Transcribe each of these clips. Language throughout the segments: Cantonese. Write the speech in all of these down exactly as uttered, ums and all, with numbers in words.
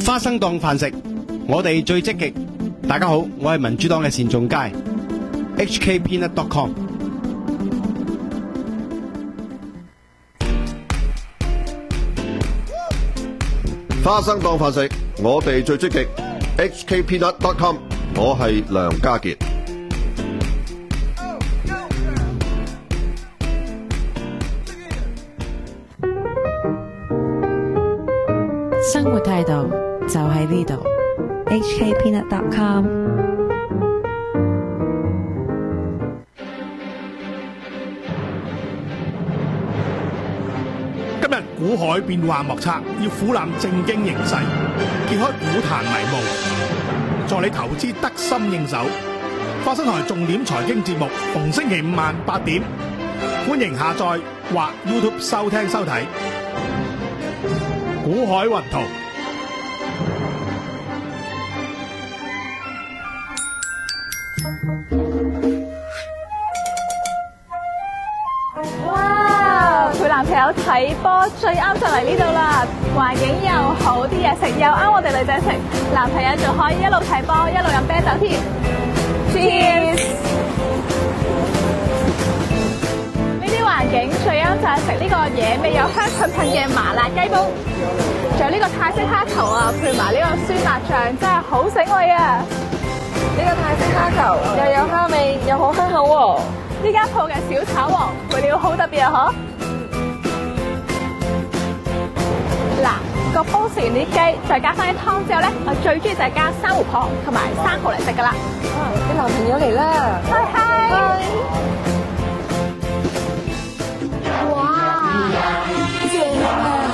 花生當飯食，我哋最積極。大家好，我係民主黨嘅單仲偕 H K peanut dot com。 花生當飯食，我哋最積極 H K peanut dot com。 我係梁家傑。 生活態度就喺呢度 H K peanut dot com。 今日股海變幻莫測，要俯覽政經形勢，揭開股壇迷霧，助你投資得心應手。花生台重點財經節目，逢星期五晚八點，歡迎下載或 YouTube 收聽收睇。股海雲圖。 哇！陪男朋友睇波最啱就嚟呢度啦，環境又好，啲嘢食又啱我哋女仔食，男朋友仲可以一路睇波一路飲啤酒添。Cheers！ 呢啲環境最啱就係食呢個野味有香噴噴嘅麻辣雞煲，仲有呢個泰式蝦球啊，配埋呢個酸辣醬，真係好醒胃啊！ 呢個泰式蝦球又有蝦味，又好香口喎。 呢間鋪嘅小炒王配料好特別啊！嗬，嗱，個煲食完啲雞，再加翻啲湯之後咧，我最中意就係加珊瑚蚌同埋生蠔嚟食噶啦。 啊，你男朋友嚟啦！ 嗨嗨！哇，正啊！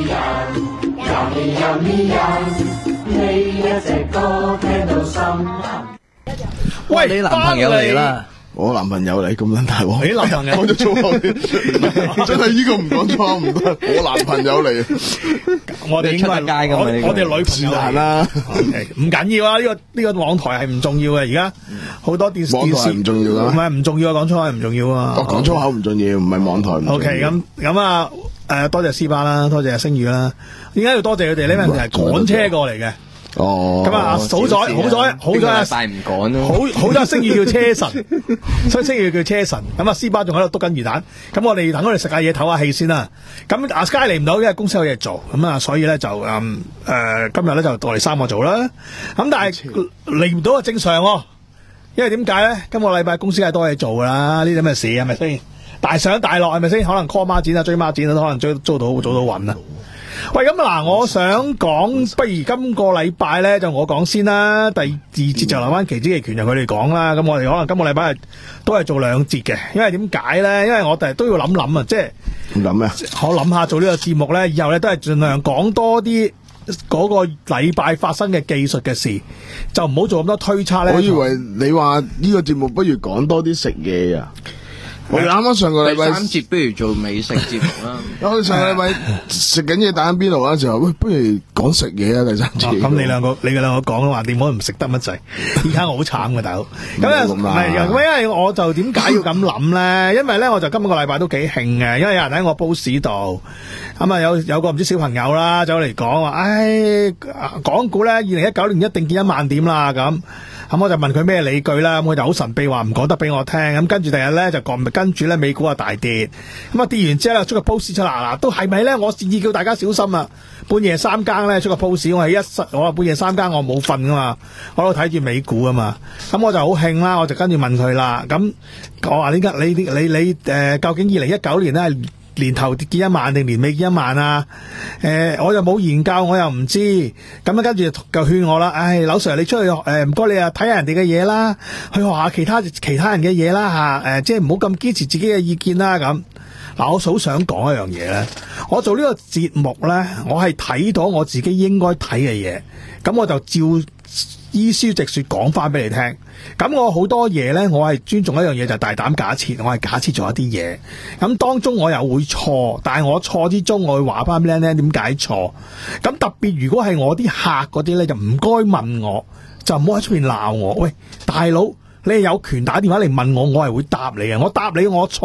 喂， 你男朋友嚟啦！ 我男朋友嚟咁撚大鑊， 你男朋友講咗粗口，真係呢個唔講粗口唔得。我男朋友嚟， 我哋應該係我我哋女朋友嚟啦。唔緊要啊，呢個呢個網台係唔重要嘅。而家好多電視網台唔重要噶， 唔係唔重要啊，講粗口唔重要啊。 我講粗口唔重要，唔係網台唔重要。 O K， 咁咁啊，誒，多謝斯巴啦，多謝阿星宇啦。點解要多謝佢哋咧？因為係趕車過嚟嘅。 哦， 咁啊，好彩好彩好彩， 大唔趕咯， 好好彩星宇叫車神，所以星宇叫車神。咁啊，斯巴仲喺度篤緊魚蛋。咁我哋等我哋食下嘢唞下氣先啦。咁阿 Sky 嚟唔到，因為公司有嘢做。咁啊，所以咧就誒誒、呃，今日咧就我哋三個做啦。咁但係嚟唔到啊，正常喎。因為點解咧？今個禮拜公司係多嘢做噶啦，呢啲咁嘅事係咪先？大上大落係咪先？可能 call 孖展啊，追孖展啊，都可能追租到做到穩啊。喂，咁嗱，我想講，不如今個禮拜咧就我講先啦，第二節就留翻期指期權就佢哋講啦。咁我哋可能今個禮拜都係做兩節嘅，因為點解咧？因為我哋都要諗諗啊，即係諗咩？ 我諗下做呢個節目咧，以後咧都係盡量講多啲嗰個禮拜發生嘅技術嘅事，就唔好做咁多推測咧。 我以為你話呢個節目不如講多啲食嘢啊！我哋啱啱上個禮拜第三節不如做美食節目啦。 我哋上個禮拜食緊嘢打緊邊爐嗰陣時候，喂，不如講食嘢啊！第三節。 咁、哦、你兩個你兩個講話點可唔食得乜滯？而家我好慘嘅大佬。咁啊唔係，咁因為我就點解要咁諗咧？因為咧我就今個禮拜都幾興嘅，因為有人喺我 post 度，咁啊有有個唔知小朋友啦走嚟講話，唉，港股咧二零一九年一定見一萬點啦咁。咁我就問佢咩理據啦，咁佢就好神秘話唔講得俾我聽。咁跟住第日咧就講，跟住咧美股啊大跌，咁啊跌完之後咧出個 post 出嚟嗱，都係咪咧？我建議叫大家小心啊！半夜三更咧出個 post， 我係一室我話半夜三更我冇瞓噶嘛，我喺度睇住美股啊嘛。咁我就好興啦，我就跟住問佢啦。咁我話呢家你你你你誒、呃，究竟二零一九年咧年頭見一萬定年尾見一萬啊？誒、呃，我又冇研究，我又唔知。咁樣跟住就勸我啦。唉，劉 Sir 你出去誒，唔、呃、該你啊，睇下人哋嘅嘢啦，去學下其他其他人嘅嘢啦吓。誒、呃，即係唔好咁堅持自己嘅意見啦。咁嗱，我好想講一樣嘢咧。我做呢個節目咧，我係睇到我自己應該睇嘅嘢，咁我就照依書直說講翻俾你聽。咁我好多嘢呢，我係尊重一樣嘢，就係大膽假設，我係假設咗一啲嘢。咁當中我又會錯，但係我錯之中，我會話翻俾你聽點解錯。咁特別如果係我啲客嗰啲呢，就唔該問我，就唔好喺出邊鬧我。喂，大佬，你係有權打電話嚟問我，我係會答你嘅。我答你我錯，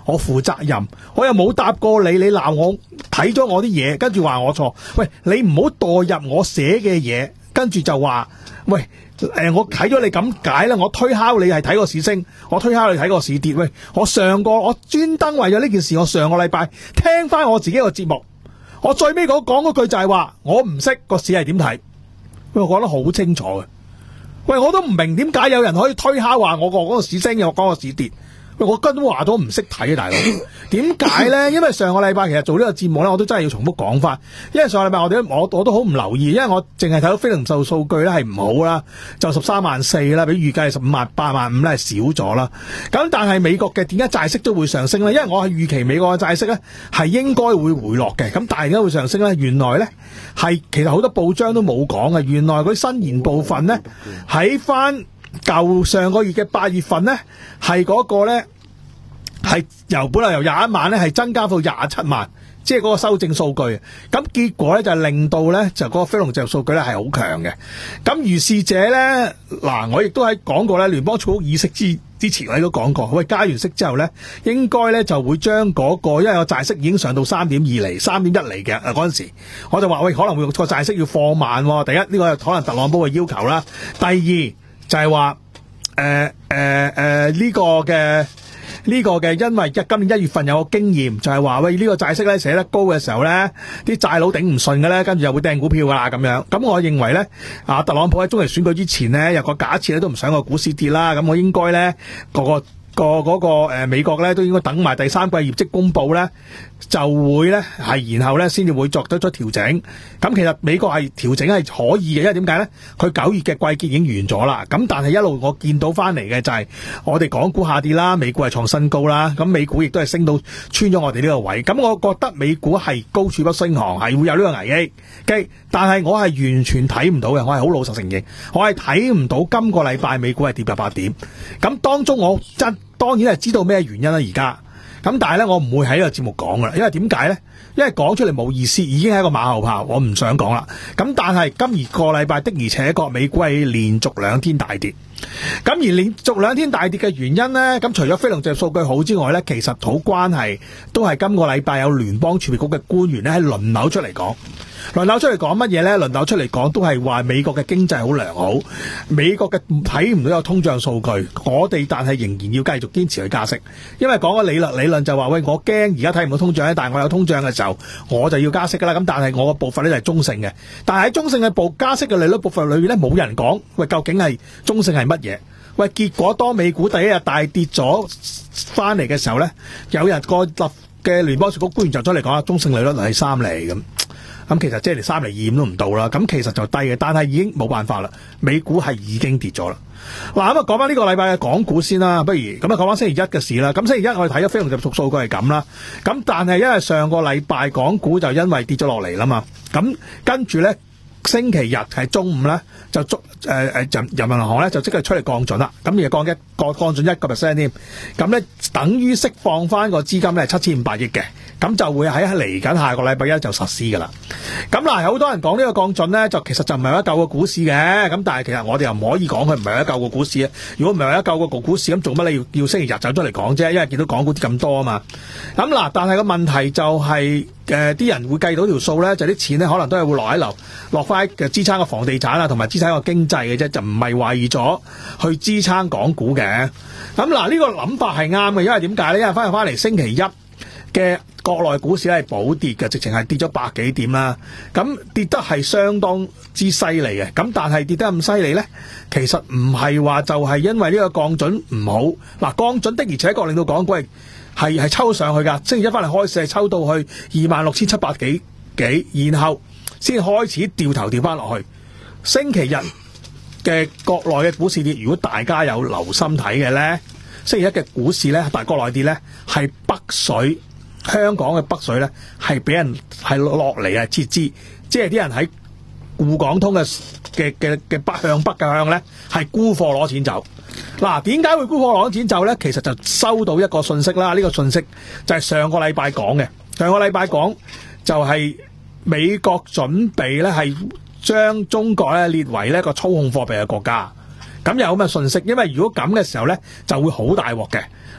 我負責任，我又冇答過你，你鬧我睇咗我啲嘢，跟住話我錯。喂，你唔好代入我寫嘅嘢，跟住就話喂。誒、呃，我睇咗你咁解啦，我推敲你係睇個市升，我推敲你睇個市跌。喂，我上個我專登為咗呢件事，我上個禮拜聽翻我自己個節目，我最尾講講嗰句就係話，我唔識個市係點睇。喂，我講得好清楚嘅。喂，我都唔明點解有人可以推敲話我個嗰個市升，又講個市跌。喂，我根本話咗唔識睇啊，大佬。點解咧？因為上個禮拜其實做呢個節目咧，我都真係要重複講翻。因為上個禮拜我哋我我都好唔留意，因為我淨係睇到非零售數據咧係唔好啦，就十三萬四啦，比預計十五萬八萬五咧係少咗啦。咁但係美國嘅點解債息都會上升咧？因為我係預期美國嘅債息咧係應該會回落嘅。咁但係點解會上升咧？原來咧係其實好多報章都冇講嘅。原來嗰啲新言部分咧喺翻舊上個月嘅八月份咧係嗰個咧。係由本來由廿一萬咧，係增加到廿七萬，即係嗰個修正數據。咁結果咧就令到咧就嗰個非農就業數據咧係好強嘅。咁如是者咧，嗱我亦都喺講過咧，聯邦儲局議息之之前我亦都講過，喂加完息之後咧，應該咧就會將嗰、嗰個因為個債息已經上到三點二厘、三點一厘嘅嗰陣時，我就話喂可能會個債息要放慢。第一呢、呢個可能特朗普嘅要求啦，第二就係話誒誒誒呢個嘅。呢、這個嘅，因為今年一月份有個經驗，就係、是、話喂呢、這個債息咧寫得高嘅時候咧，啲債佬頂唔順嘅咧，跟住就會掟股票噶啦咁樣。咁我認為咧，啊特朗普喺中期選舉之前咧，有個假設咧都唔想個股市跌啦。咁我應該咧個個個嗰個誒美國咧都應該等埋第三季業績公佈咧，就會咧係然後咧先至會作得出調整。咁其實美國係調整係可以嘅，因為點解咧？佢九月嘅季結已經完咗啦。咁但係一路我見到翻嚟嘅就係我哋港股下跌啦，美股係創新高啦。咁美股亦都係升到穿咗我哋呢個位。咁我覺得美股係高處不勝寒，係會有呢個危機。但係我係完全睇唔到嘅，我係好老實承認，我係睇唔到今個禮拜美股係跌八百點。咁當中我真當然係知道咩原因啦，而家。咁但係咧，我唔會喺呢個節目講噶啦，因為點解咧？因為講出嚟冇意思，已經係一個馬後炮，我唔想講啦。咁但係今個禮拜的而且確美股係連續兩天大跌。咁而連續兩天大跌嘅原因咧，咁除咗非農就業數據好之外咧，其實好關係都係今個禮拜有聯邦儲備局嘅官員咧喺輪流出嚟講。輪流出嚟講乜嘢咧？輪流出嚟講都係話美國嘅經濟好良好，美國嘅睇唔到有通脹數據，我哋但係仍然要繼續堅持去加息，因為講個理論理論就話喂，我驚而家睇唔到通脹咧，但係我有通脹嘅時候我就要加息噶啦。咁但係我個部分咧就係中性嘅，但係喺中性嘅部加息嘅利率部分裏面咧，冇人講喂究竟係中性係乜嘢？喂，結果當美股第一日大跌咗翻嚟嘅時候咧，有人個立嘅聯邦儲局官員就出嚟講啊，中性利率係三厘咁。咁其實即係連三厘二五都唔到啦，咁其實就低嘅，但係已經冇辦法啦。美股係已經跌咗啦。嗱咁啊，講翻呢個禮拜嘅港股先啦，不如咁啊講翻星期一嘅事啦。咁星期一我哋睇咗非農就業數據係咁啦，咁但係因為上個禮拜港股就因為跌咗落嚟啦嘛，咁跟住咧星期日係中午咧就捉誒誒人人民銀行咧就即刻出嚟降準啦，咁而降一降降準一個 percent 添，咁咧等於釋放翻個資金咧係七千五百億嘅。咁就會喺嚟緊下個禮拜一就實施噶啦。咁嗱，有好多人講呢個降準咧，就其實就唔係為咗救個股市嘅。咁但係其實我哋又唔可以講佢唔係為咗救個股市啊。如果唔係為咗救個股市，咁做乜你要要星期日走出嚟講啫？因為見到港股跌咁多啊嘛。咁嗱，但係個問題就係誒啲人會計到條數咧，就啲錢咧可能都係會落喺樓，落翻嘅支撐個房地產啊，同埋支撐個經濟嘅啫，就唔係為咗去支撐港股嘅。咁嗱，呢個諗法係啱嘅，因為點解咧？因為翻嚟翻嚟星期一嘅國內股市咧係補跌嘅，直情係跌咗百幾點啦。咁跌得係相當之犀利嘅。咁但係跌得咁犀利咧，其實唔係話就係因為呢個降準唔好。嗱，降準的而且確令到港股係係抽上去㗎。星期一翻嚟開市係抽到去二萬六千七百幾幾，然後先開始掉頭掉翻落去。星期日嘅國內嘅股市跌，如果大家有留心睇嘅咧，星期一嘅股市咧，但係國內跌咧係北水。香港嘅北水咧係俾人係落嚟啊撤資，即係啲人喺滬港通嘅嘅嘅嘅北向北嘅向咧係沽貨攞錢走。嗱，點解會沽貨攞錢走咧？其實就收到一個信息啦，呢、這個信息就係上個禮拜講嘅。上個禮拜講就係美國準備咧係將中國咧列為呢一個操控貨幣嘅國家。咁有咁嘅信息，因為如果咁嘅時候咧就會好大鑊嘅。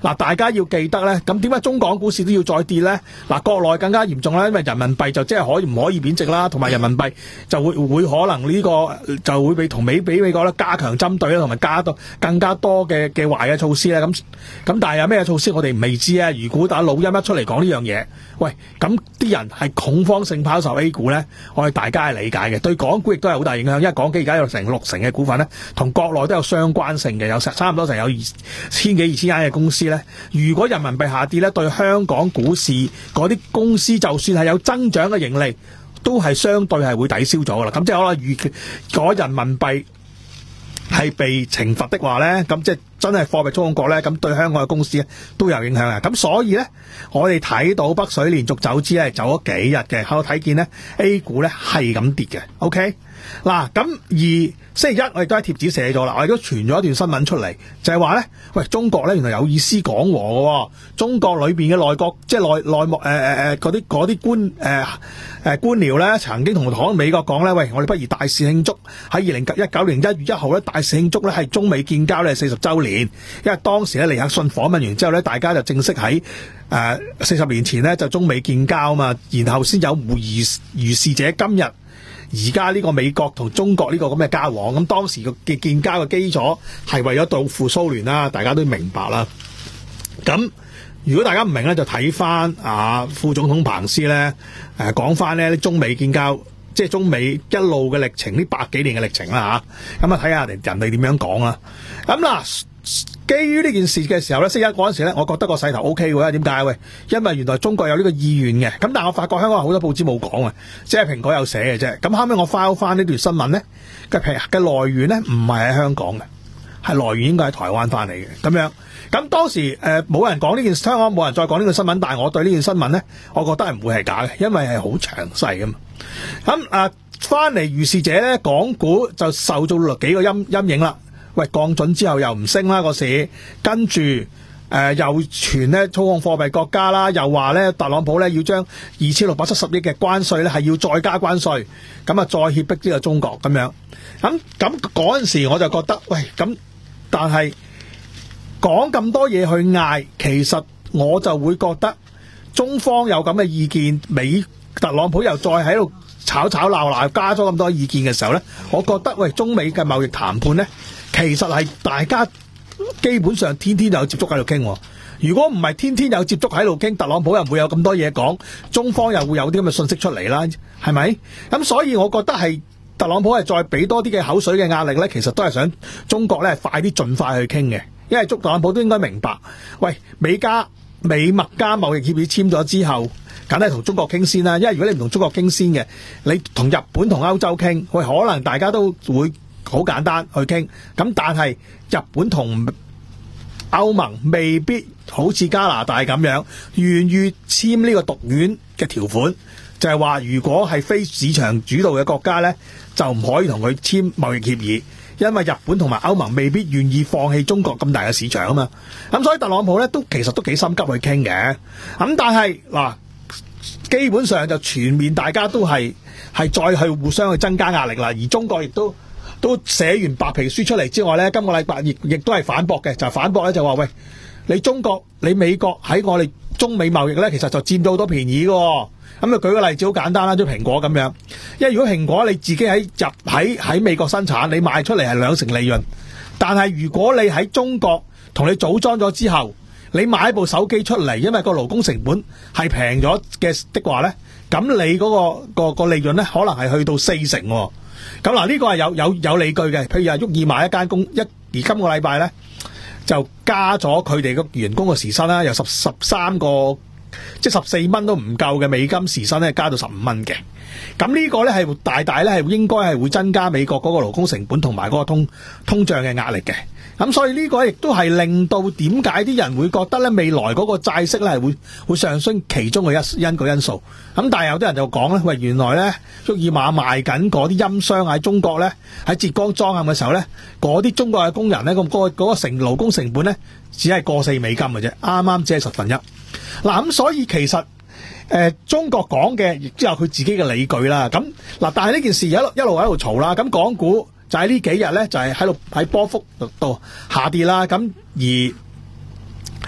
嗱，大家要記得咧，咁點解中港股市都要再跌咧？嗱，國內更加嚴重啦，因為人民幣就即係可以唔可以貶值啦，同埋人民幣就會會可能呢、這個就會被同美比美國咧加強針對啦，同埋加多更加多嘅嘅壞嘅措施咧。咁咁但係有咩措施我哋未知啊？如果打老陰一出嚟講呢樣嘢，喂，咁啲人係恐慌性拋售 A 股咧，我哋大家係理解嘅，對港股亦都係好大影響，因為港股而家有成六成嘅股份咧，同國內都有相關性嘅，有差唔多成有二千幾二千間嘅公司咧。如果人民幣下跌咧，對香港股市嗰啲公司就算係有增長嘅盈利，都係相對係會抵消咗噶啦。咁即係可能預期嗰人民幣係被懲罰的話咧，咁即係真係貨幣操控國咧，咁對香港嘅公司咧都有影響嘅。咁所以咧，我哋睇到北水連續走資係走咗幾日嘅，喺度睇見咧 A 股咧係咁跌嘅。OK， 嗱，咁而星期一我亦都喺貼紙寫咗啦，我亦都傳咗一段新聞出嚟，就係話咧，喂，中國咧原來有意思講和嘅喎，中國裏邊嘅內閣即係內內幕誒誒誒嗰啲嗰啲官誒誒、呃呃、官僚咧，曾經同同美國講咧，喂，我哋不如大肆慶祝喺二零一九年一月一號咧，大肆慶祝咧係中美建交咧四十週年，因為當時咧尼克遜訪問完之後咧，大家就正式喺誒四十年前咧就中美建交嘛，然後先有如如是者今日。而家呢個美國同中國呢個咁嘅交往，咁當時嘅建交嘅基礎係為咗對付蘇聯啦，大家都明白啦。咁如果大家唔明咧，就睇翻啊副總統彭斯咧誒講翻咧中美建交，即係中美一路嘅歷程，呢百幾年嘅歷程啦嚇。咁啊睇下人人哋點樣講啦。咁嗱。基於呢件事嘅時候咧，星期一嗰陣時咧，我覺得個勢頭 O K 喎。點解？喂，因為原來中國有呢個意願嘅。咁但係我發覺香港好多報紙冇講啊，即係蘋果有寫嘅啫。咁後尾我 file 翻呢段新聞咧嘅嘅來源咧，唔係喺香港嘅，係來源應該喺台灣翻嚟嘅。咁樣，咁當時誒冇、呃、人講呢件香港冇人再講呢個新聞，但係我對呢件新聞咧，我覺得係唔會係假嘅，因為係好詳細噶嘛。咁誒翻嚟如是者咧，港股就受咗幾個陰陰影啦。喂，降準之後又唔升啦個市，跟住誒、呃、又傳咧操控貨幣國家啦，又話咧特朗普咧要將二千六百七十億嘅關稅咧係要再加關稅，咁啊再脅迫呢個中國咁樣。咁咁嗰陣時我就覺得，喂咁，但係講咁多嘢去嗌，其實我就會覺得中方有咁嘅意見，美特朗普又再喺度吵吵鬧鬧，加咗咁多意見嘅時候咧，我覺得喂中美嘅貿易談判咧。其實係大家基本上天天有接觸喺度傾，如果唔係天天有接觸喺度傾，特朗普又唔會有咁多嘢講，中方又會有啲咁嘅信息出嚟啦，係咪？咁所以我覺得係特朗普係再俾多啲嘅口水嘅壓力咧，其實都係想中國咧快啲盡快去傾嘅，因為特朗普都應該明白，喂，美加美墨加貿易協議簽咗之後，梗係同中國傾先啦，因為如果你唔同中國傾先嘅，你同日本同歐洲傾，喂，可能大家都會。好簡單去傾，咁但係日本同歐盟未必好似加拿大咁樣願意簽呢個獨院嘅條款，就係話如果係非市場主導嘅國家呢，就唔可以同佢簽貿易協議，因為日本同埋歐盟未必願意放棄中國咁大嘅市場啊嘛。咁所以特朗普呢都其實都幾心急去傾嘅。咁但係嗱，基本上就全面大家都係係再去互相去增加壓力啦，而中國亦都。都寫完白皮書出嚟之外咧，今個禮拜亦亦都係反駁嘅，就係、反駁咧就話喂，你中國你美國喺我哋中美貿易咧，其實就佔到好多便宜嘅、哦。咁啊舉個例子好簡單啦，即係蘋果咁樣，因為如果蘋果你自己喺入喺喺美國生產，你賣出嚟係兩成利潤，但係如果你喺中國同你組裝咗之後，你買一部手機出嚟，因為個勞工成本係平咗嘅的話咧，咁你嗰、嗰個、嗰個、嗰個利潤咧，可能係去到四成、哦。咁嗱，呢個係有有有理據嘅，譬如話沃爾瑪一間公一，而今個禮拜咧就加咗佢哋個員工嘅時薪啦，由十十三個即係十四蚊都唔夠嘅美金時薪咧，加到十五蚊嘅。咁呢個咧係大大咧係應該係會增加美國嗰個勞工成本同埋嗰個通通脹嘅壓力嘅。咁所以呢個亦都係令到點解啲人會覺得咧未來嗰個債息咧係會會上升其中嘅一因個因素。咁但係有啲人就講咧，喂，原來咧沃爾瑪賣緊嗰啲音箱喺中國咧喺浙江裝嵌嘅時候咧，嗰啲中國嘅工人咧咁嗰個嗰個成勞工成本咧只係過四美金嘅啫，啱啱只係十分一。嗱咁所以其實誒、呃、中國講嘅亦都有佢自己嘅理據啦。咁嗱，但係呢件事一路一路喺度嘈啦。咁港股就喺呢幾日咧，就係喺度喺波幅度下跌啦。咁而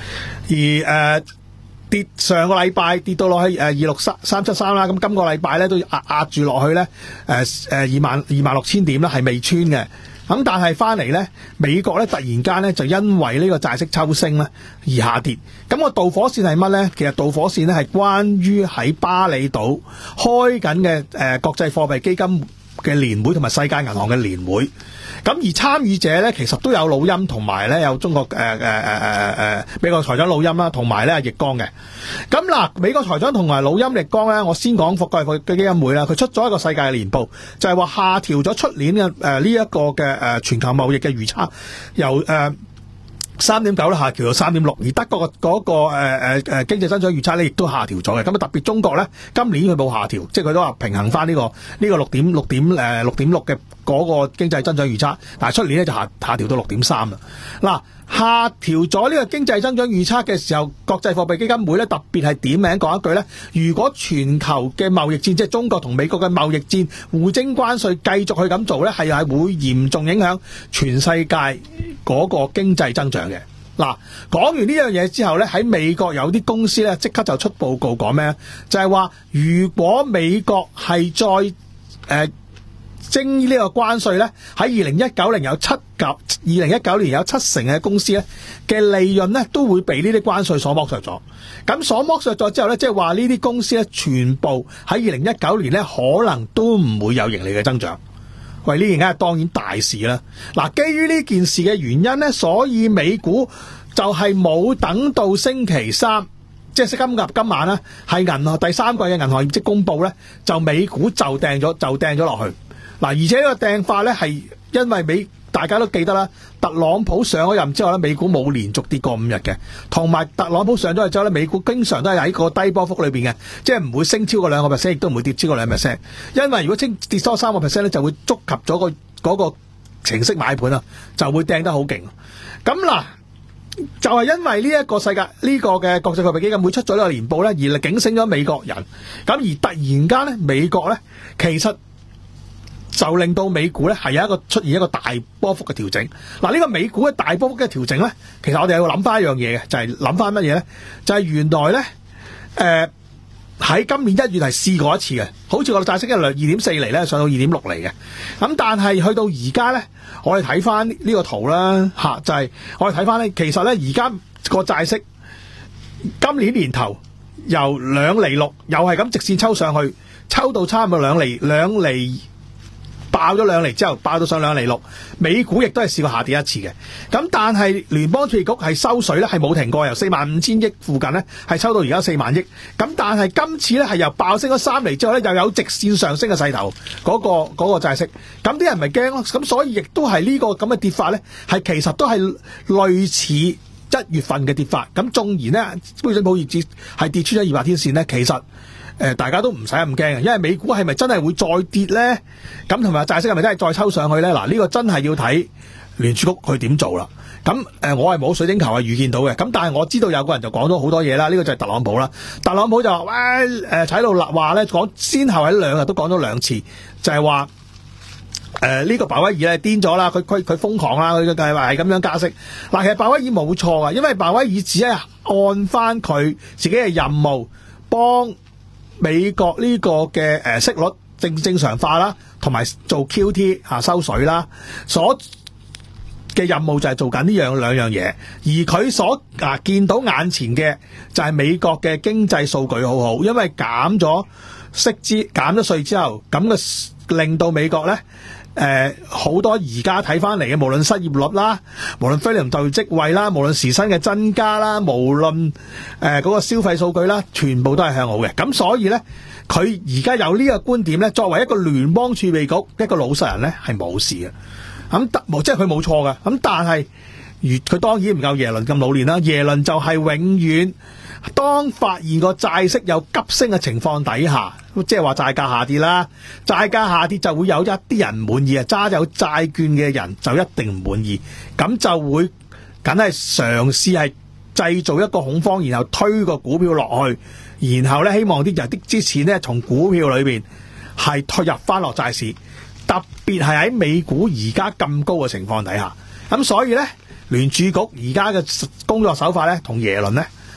而誒、呃、跌上個禮拜跌到落去誒二六三三七三啦，咁今個禮拜咧都壓壓住落去咧誒誒二萬二萬六千點啦，係未穿嘅。咁但係翻嚟咧，美國咧突然間咧就因為呢個債息抽升咧而下跌。咁個導火線係乜咧？其實導火線咧係關於喺巴厘島開緊嘅誒國際貨幣基金嘅年會同埋世界銀行嘅年會。咁而參與者咧其實都有老欽同埋咧有中國誒誒誒誒誒美國財長老欽啦，同埋咧易綱嘅。咁嗱，美國財長同埋老欽易綱咧，我先講國際貨幣基金會啦，佢出咗一個世界嘅年報，就係話下調咗出年嘅誒呢一個嘅誒全球貿易嘅預測，由誒三點九咧下調到三點六，而德國嘅嗰個誒誒誒經濟增長預測咧亦都下調咗嘅。咁啊特別中國咧今年佢冇下調，即係佢都話平衡翻呢個呢個六點六點誒六點六嘅嗰個經濟增長預測，但係出年咧就下下調到六點三啦。嗱，下調咗呢個經濟增長預測嘅時候，國際貨幣基金會咧特別係點名講一句咧，如果全球嘅貿易戰，即係中國同美國嘅貿易戰互徵關稅繼續去咁做咧，係係會嚴重影響全世界嗰個經濟增長嘅。嗱，講完呢樣嘢之後咧，喺美國有啲公司咧即刻就出報告講咩？就係話如果美國係再誒。呃徵呢個關稅咧，喺二零一九年有七及二零一九年有七成嘅公司咧嘅利潤咧都會被呢啲關稅所剝削咗。咁所剝削咗之後咧，即係話呢啲公司咧全部喺二零一九年咧可能都唔會有盈利嘅增長。喂，呢件梗係當然大事啦。嗱，基於呢件事嘅原因咧，所以美股就係冇等到星期三，即係今日今晚啦，係銀行第三季嘅銀行業績公佈咧，就美股就掟咗就掟咗落去。嗱，而且呢個掟法咧係因為美大家都記得啦，特朗普上咗任之後咧，美股冇連續跌過五日嘅，同埋特朗普上咗任之後咧，美股經常都係喺個低波幅裏邊嘅，即係唔會升超過兩個 percent， 亦都唔會跌超過兩 percent。因為如果升跌多三個 percent 咧，就會觸及咗個嗰個程式買盤啊，就會掟得好勁。咁嗱，就係因為呢一個世界呢個嘅國際貨幣基金會出咗呢個年報咧，而警醒咗美國人。咁而突然間咧，美國咧其實就令到美股咧係有一個出現一個大波幅嘅調整。嗱，呢個美股嘅大波幅嘅調整咧，其實我哋要諗翻一樣嘢嘅，就係諗翻乜嘢咧？就係原來咧，誒喺今年一月係試過一次嘅，好似我哋債息嘅量二點四厘咧，上到二點六厘嘅。咁但係去到而家咧，我哋睇翻呢個圖啦，嚇就係我哋睇翻咧，其實咧而家個債息今年年頭由兩厘六，又係咁直線抽上去，抽到差唔多兩厘兩厘。爆咗兩厘之後，爆到上兩厘六，美股亦都係試過下跌一次嘅。咁但係聯邦儲備局係收水咧，係冇停過，由四萬五千億附近咧係抽到而家四萬億。咁但係今次咧係由爆升咗三厘之後咧，又有直線上升嘅勢頭，嗰、嗰個嗰、嗰個債息。咁啲人咪驚咯。咁所以亦都係呢個咁嘅跌法咧，係其實都係類似一月份嘅跌法。咁縱然咧，標準普爾指係跌穿咗二百天線咧，其實。誒、呃，大家都唔使咁驚嘅，因為美股係咪真係會再跌咧？咁同埋債息係咪真係再抽上去咧？嗱，呢個真係要睇聯儲局去點做啦。咁誒、呃，我係冇水晶球係預見到嘅。咁但係我知道有個人就講咗好多嘢啦。呢、這個就係特朗普啦。特朗普就話：喂，誒喺度立話咧，講先後喺兩日都講咗兩次，就係話誒呢個鮑威爾咧癲咗啦，佢佢佢瘋狂啦，佢嘅計劃係咁樣加息。嗱，其實鮑威爾冇錯啊，因為鮑威爾只係按翻佢自己嘅任務幫美國呢個嘅誒息率正正常化啦，同埋做 Q T 嚇收水啦，所嘅任務就係做緊呢樣兩樣嘢，而佢所啊見到眼前嘅就係美國嘅經濟數據好好，因為減咗息之減咗稅之後，咁嘅令到美國咧。誒好、呃、多而家睇翻嚟嘅，無論失業率啦，無論非農就業職位啦，無論時薪嘅增加啦，無論誒嗰、呃那個消費數據啦，全部都係向好嘅。咁所以咧，佢而家有呢個觀點咧，作為一個聯邦儲備局一個老實人咧，係冇事嘅。咁得冇即係佢冇錯嘅。咁但係，如佢當然唔夠耶倫咁老練啦。耶倫就係永遠當發現個債息有急升嘅情況底下。即係話債價下跌啦，債價下跌就會有一啲人唔滿意啊，揸有債券嘅人就一定唔滿意，咁就會梗係嘗試係製造一個恐慌，然後推個股票落去，然後咧希望啲人啲之前咧從股票裏邊係退入翻落債市，特別係喺美股而家咁高嘅情況底下，咁所以咧聯儲局而家嘅工作手法咧同耶倫咧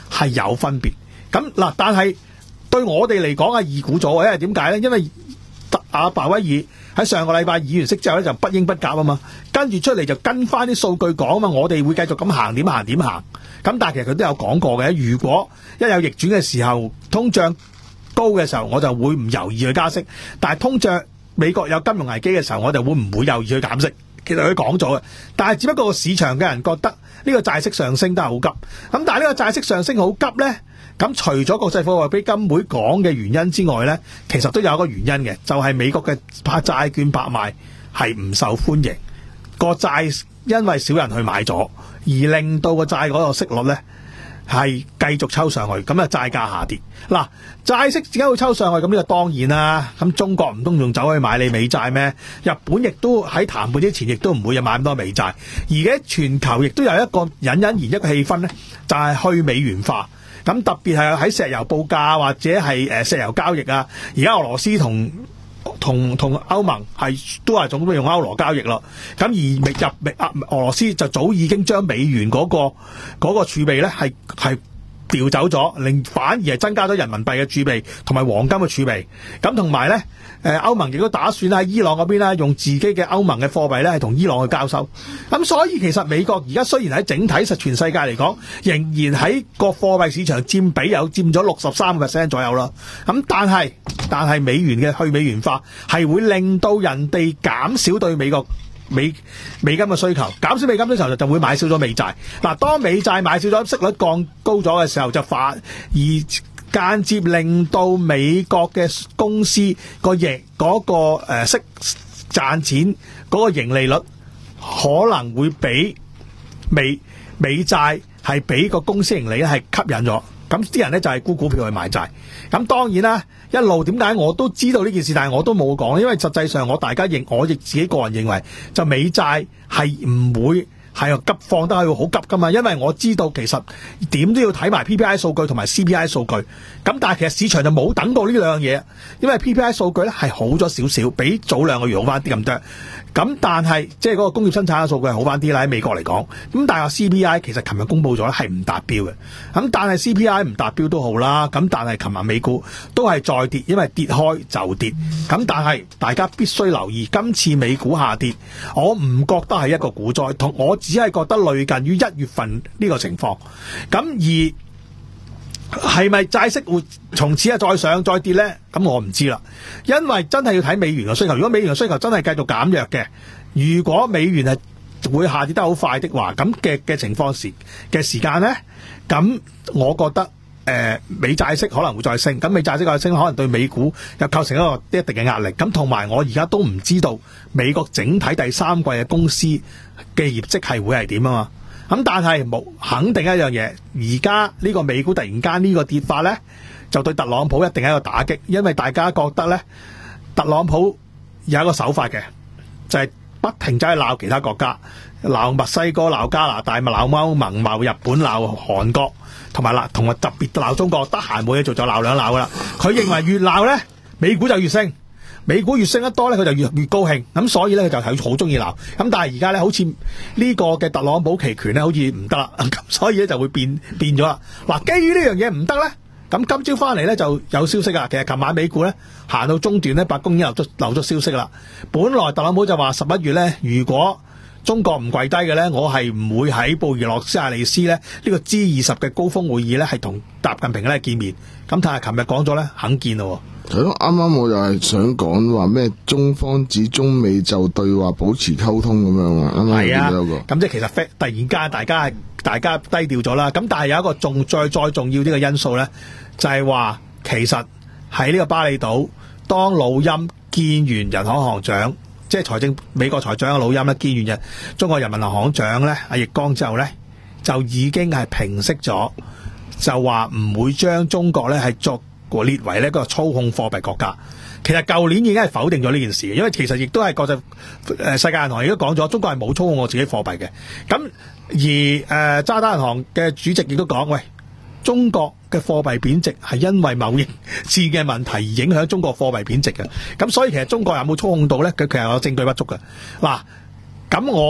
係有分別。咁嗱，但係對我哋嚟講係易估咗，因為點解咧？因為阿鮑威爾喺上個禮拜議完息之後咧就不應不鴿啊嘛，跟住出嚟就跟翻啲數據講啊嘛，我哋會繼續咁行點行點行。咁但係其實佢都有講過嘅，如果一有逆轉嘅時候，通脹高嘅時候，我就會唔猶豫去加息；但係通脹美國有金融危機嘅時候，我就會唔會猶豫去減息。其實佢講咗嘅，但係只不過市場嘅人覺得呢個債息上升都係好急。咁但係呢個債息上升好急呢，咁除咗國際貨幣基金會講嘅原因之外呢，其實都有一個原因嘅，就係美國嘅拍債券拍賣係唔受歡迎，個債因為少人去買咗，而令到個債嗰個息率呢係繼續抽上去，咁啊債價下跌。嗱，債息點解會抽上去？咁呢個當然啦。咁中國唔通仲走去買你美債咩？日本亦都喺談判之前，亦都唔會有買咁多美債。而家全球亦都有一個隱隱然一個氣氛呢，就係去美元化。咁特別係喺石油報價或者係誒石油交易啊，而家俄羅斯同同同歐盟係都係總用歐羅交易咯。咁而入美啊俄羅斯就早已經將美元嗰個嗰個儲備咧係係調走咗，令反而係增加咗人民幣嘅儲備同埋黃金嘅儲備。咁同埋咧，誒歐盟亦都打算喺伊朗嗰邊咧用自己嘅歐盟嘅貨幣咧係同伊朗去交收。咁所以其實美國而家雖然喺整體實全世界嚟講，仍然喺個貨幣市場佔比有佔咗六十三個 percent 左右啦。咁但係但係美元嘅去美元化係會令到人哋減少對美國美美金嘅需求，減少美金嘅需求就會買少咗美債。嗱，當美債買少咗，息率降高咗嘅時候，就反而間接令到美國嘅公司個盈嗰個誒息賺錢嗰個盈利率可能會比美美債係比個公司盈利咧係吸引咗。咁啲人咧就係沽股票去買債。咁當然啦，一路點解我都知道呢件事，但係我都冇講，因為實際上我大家認，我亦自己個人認為，就美債係唔會係急放得係好急噶嘛，因為我知道其實點都要睇埋 P P I 數據同埋 C P I 數據。咁但係其實市場就冇等過呢兩樣嘢，因為 P P I 數據咧係好咗少少，比早兩個月好翻啲咁多。咁但係即係嗰個工業生產嘅數據係好翻啲啦，喺美國嚟講。咁但係 C P I 其實琴日公布咗咧係唔達標嘅。咁但係 C P I 唔達標都好啦。咁但係琴日美股都係再跌，因為跌開就跌。咁但係大家必須留意，今次美股下跌，我唔覺得係一個股災，同我只係覺得類近於一月份呢個情況。咁而係咪債息會從此啊再上再跌呢？咁我唔知啦，因為真係要睇美元嘅需求。如果美元嘅需求真係繼續減弱嘅，如果美元係會下跌得好快的話，咁嘅嘅情況時嘅時間呢，咁我覺得誒、呃、美債息可能會再升。咁美債息再升，可能對美股又構成一個一定嘅壓力。咁同埋我而家都唔知道美國整體第三季嘅公司嘅業績係會係點啊嘛。咁但係冇肯定一樣嘢，而家呢個美股突然間呢個跌法呢，就對特朗普一定係一個打擊，因為大家覺得呢，特朗普有一個手法嘅，就係、是、不停走去鬧其他國家，鬧墨西哥、鬧加拿大、鬧歐盟、鬧日本、鬧韓國，同埋鬧同埋特別鬧中國，得閒冇嘢做就鬧兩鬧噶啦。佢認為越鬧呢，美股就越升。美股越升得多咧，佢就越越高興，咁所以咧佢就係好中意鬧。咁但係而家咧，好似呢個嘅特朗普期權咧，好似唔得啦，咁所以咧就會變變咗啦。嗱，基於呢樣嘢唔得咧，咁今朝翻嚟咧就有消息啦。其實琴晚美股咧行到中段咧，白宮已經留咗留咗消息啦。本來特朗普就話十一月咧，如果中國唔跪低嘅咧，我係唔會喺布宜諾斯艾利斯咧呢個 G 二十嘅高峰會議咧係同習近平咧見面。咁但係琴日講咗咧肯見咯。 係咯，啱啱我就係想講話咩？中方指中美就對話保持溝通咁樣啊，啱啱見到一個。 咁即係其實突然間大家係大家低調咗啦。咁但係有一個重再再重要啲嘅因素咧，就係話其實喺呢個巴厘島，當老欽見完人行行長，即係財政美國財長嘅老欽咧，見完人中國人民銀行長咧阿易綱之後咧，就已經係平息咗，就話唔會將中國咧係作列為呢個操控貨幣國家。其實舊年已經係否定咗呢件事，因為其實亦都係國際誒世界銀行亦都講咗，中國係冇操控我自己貨幣嘅。咁而誒、呃、渣打銀行嘅主席亦都講，喂，中國嘅貨幣貶值係因為貿易戰嘅問題而影響中國貨幣貶值嘅。咁所以其實中國有冇操控到咧？佢其實有證據不足嘅。嗱，咁我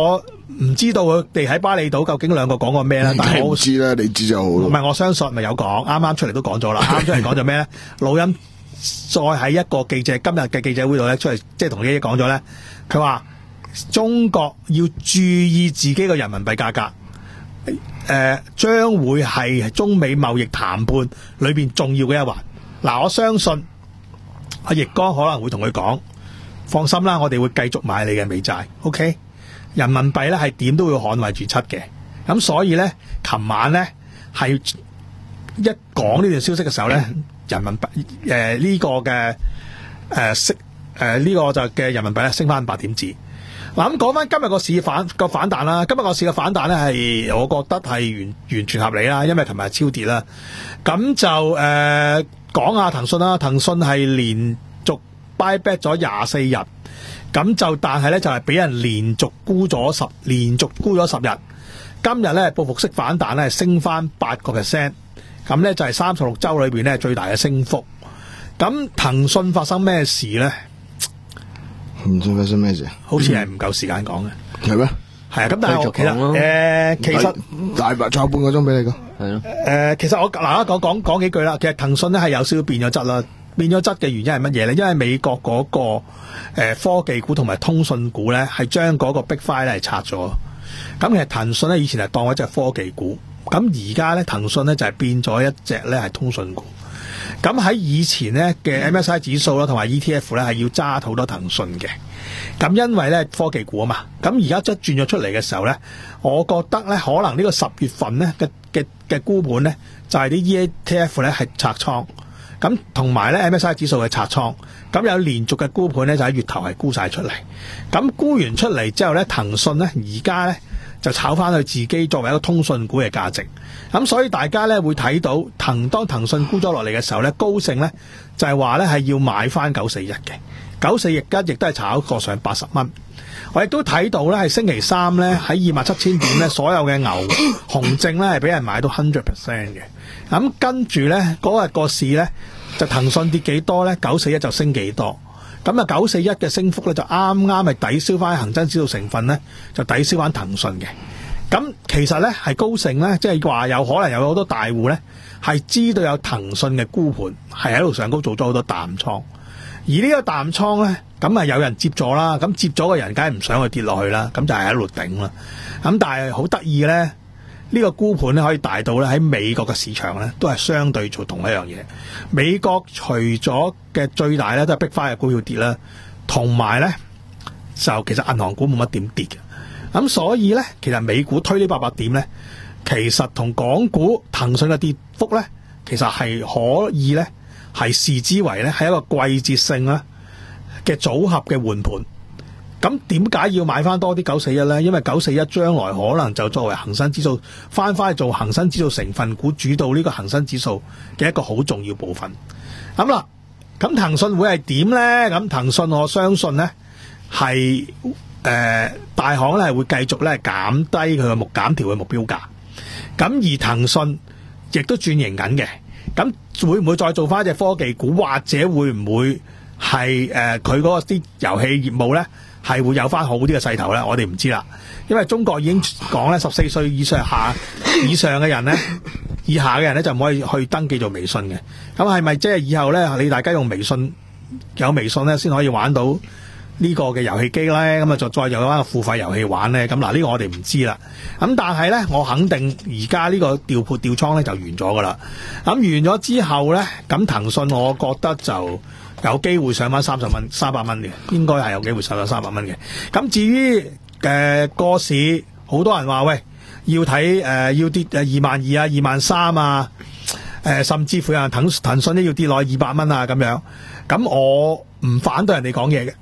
唔知道佢哋喺巴厘島究竟兩個講過咩啦，但係我唔知啦，你知就好咯。 唔係，我相信咪有講，啱啱出嚟都講咗啦。啱出嚟講咗咩咧？老陰再喺一個記者今日嘅記者會度咧，出嚟即係同你講咗咧，佢話中國要注意自己嘅人民幣價格。誒、呃，將會係中美貿易談判裏邊重要嘅一環。嗱，我相信阿易綱可能會同佢講，放心啦，我哋會繼續買你嘅美債。OK， 人民幣咧係點都會捍衛住七嘅。咁所以咧，琴晚咧係一講呢段消息嘅時候咧，人民幣誒呢個嘅誒升誒呢個就嘅人民幣咧升翻八點子。嗱，咁講翻今日個市反個反彈啦，今日個市嘅反彈咧係我覺得係完完全合理啦，因為琴日超跌啦。咁就誒講下騰訊啦，騰訊係連續 buy back 咗廿四日，咁就但係咧就係俾人連續沽咗十連續沽咗十日，今日咧報復式反彈咧升翻八個 percent， 咁咧就係三十六週裏邊咧最大嘅升幅。咁騰訊發生咩事咧？ 唔知發生咩事， 好似係唔夠時間講嘅， 係咩？ 係啊，咁但係我其實誒、呃，其實大白仲有半個鐘俾你講， 係咯。 誒，其實我嗱，講講講幾句啦。其實騰訊咧係有少少變咗質啦，變咗質嘅原因係乜嘢咧？因為美國嗰、那個誒、呃、科技股同埋通訊股咧，係將嗰個 Big Five 咧係拆咗。咁其實騰訊咧以前係當一隻科技股，咁而家咧騰訊咧就係變咗一隻咧係通訊股。咁喺以前咧嘅 M S C I 指數啦，同埋 E T F 咧係要揸好多騰訊嘅。咁因為咧科技股啊嘛，咁而家即係轉咗出嚟嘅時候咧，我覺得咧可能呢個十月份咧嘅嘅嘅沽盤咧就係啲 E T F 咧係拆倉，咁同埋咧 M S C I 指數係拆倉，咁有連續嘅沽盤咧就喺月頭係沽晒出嚟。咁沽完出嚟之後咧，騰訊咧而家咧就炒翻去自己作為一個通訊股嘅價值。咁所以大家咧會睇到騰當騰訊沽咗落嚟嘅時候咧，高盛咧就係話咧係要買翻九四一嘅，九四一亦都係炒過上八十蚊。我亦都睇到咧係星期三咧喺二萬七千點咧，所有嘅牛熊證咧係俾人買到 hundred percent 嘅。咁跟住咧嗰日個市咧就騰訊跌幾多咧，九四一就升幾多。咁啊九四一嘅升幅咧就啱啱係抵消翻恒生指數成分咧，就抵消翻騰訊嘅。咁其實咧係高盛咧，即係話有可能有好多大戶咧係知道有騰訊嘅沽盤，係喺度上高做咗好多淡倉。而呢個淡倉咧，咁啊有人接咗啦，咁接咗嘅人梗係唔想去跌落去啦，咁就係喺度頂啦。咁但係好得意咧，呢個沽盤咧可以大到咧喺美國嘅市場咧都係相對做同一樣嘢。美國除咗嘅最大咧都係Big Five嘅股票跌啦，同埋咧就其實銀行股冇乜點跌嘅。咁所以咧，其實美股推呢八百點咧，其實同港股騰訊嘅跌幅咧，其實係可以咧，係視之為咧係一個季節性啦嘅組合嘅換盤。咁點解要買翻多啲九四一咧？因為九四一將來可能就作為恒生指數翻翻去做恒生指數成分股，主導呢個恒生指數嘅一個好重要部分。咁啦，咁騰訊會係點咧？咁騰訊我相信咧係。誒、呃，大行咧係會繼續咧減低佢嘅目減調嘅目標價，咁而騰訊亦都轉型緊嘅，咁會唔會再做翻一隻科技股，或者會唔會係誒佢嗰個啲遊戲業務咧係會有翻好啲嘅勢頭咧？我哋唔知啦，因為中國已經講咧十四歲以上下以上嘅人咧，以下嘅人咧就唔可以去登記做微信嘅，咁係咪即係以後咧你大家用微信有微信咧先可以玩到呢個嘅遊戲機咧，咁啊就再有翻個付費遊戲玩咧，咁嗱呢個我哋唔知啦。咁但係咧，我肯定而家呢個調撥調倉咧就完咗噶啦。咁完咗之後咧，咁騰訊我覺得就有機會上翻三十蚊、三百蚊嘅，應該係有機會上翻三百蚊嘅。咁至於誒個市，好多人話喂要睇誒、呃、要跌誒二萬二啊、二萬三啊，誒、呃、甚至乎有人騰騰訊咧要跌落二百蚊啊咁樣。咁我唔反對人哋講嘢嘅。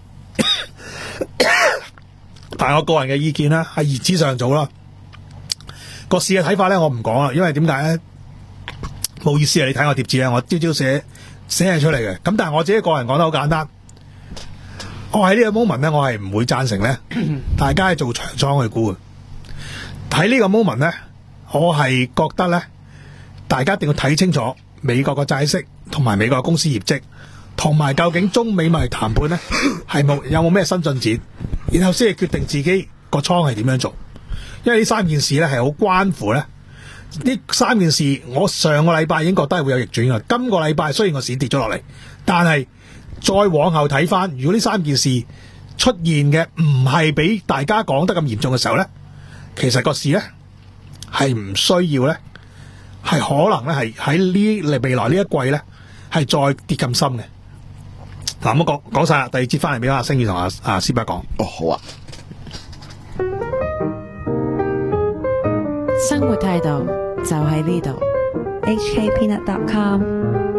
但係我個人嘅意見咧，係言之尚早啦。個市嘅睇法咧，我唔講啦，因為點解咧？冇意思啊！你睇我貼紙啊，我朝朝寫寫係出嚟嘅。咁但係我自己個人講得好簡單，我喺呢個 moment 咧，我係唔會贊成咧，大家係做長倉去沽嘅。喺呢個 moment 咧，我係覺得咧，大家一定要睇清楚美國嘅債息同埋美國嘅公司業績。同埋究竟中美貿易談判咧係冇有冇咩新進展，然後先係決定自己個倉係點樣做。 因為呢三件事咧係好關乎咧。呢三件事，我上個禮拜已經覺得係會有逆轉㗎。今個禮拜雖然個市跌咗落嚟，但係再往後睇翻，如果呢三件事出現嘅唔係俾大家講得咁嚴重嘅時候咧，其實個市咧係唔需要咧，係可能咧係喺呢未來呢一季咧係再跌咁深嘅。嗱，咁講講晒啦，第二節翻嚟俾阿星宇同阿阿思伯講。 哦，好啊。 生活態度就喺呢度。 H K Peanut dot com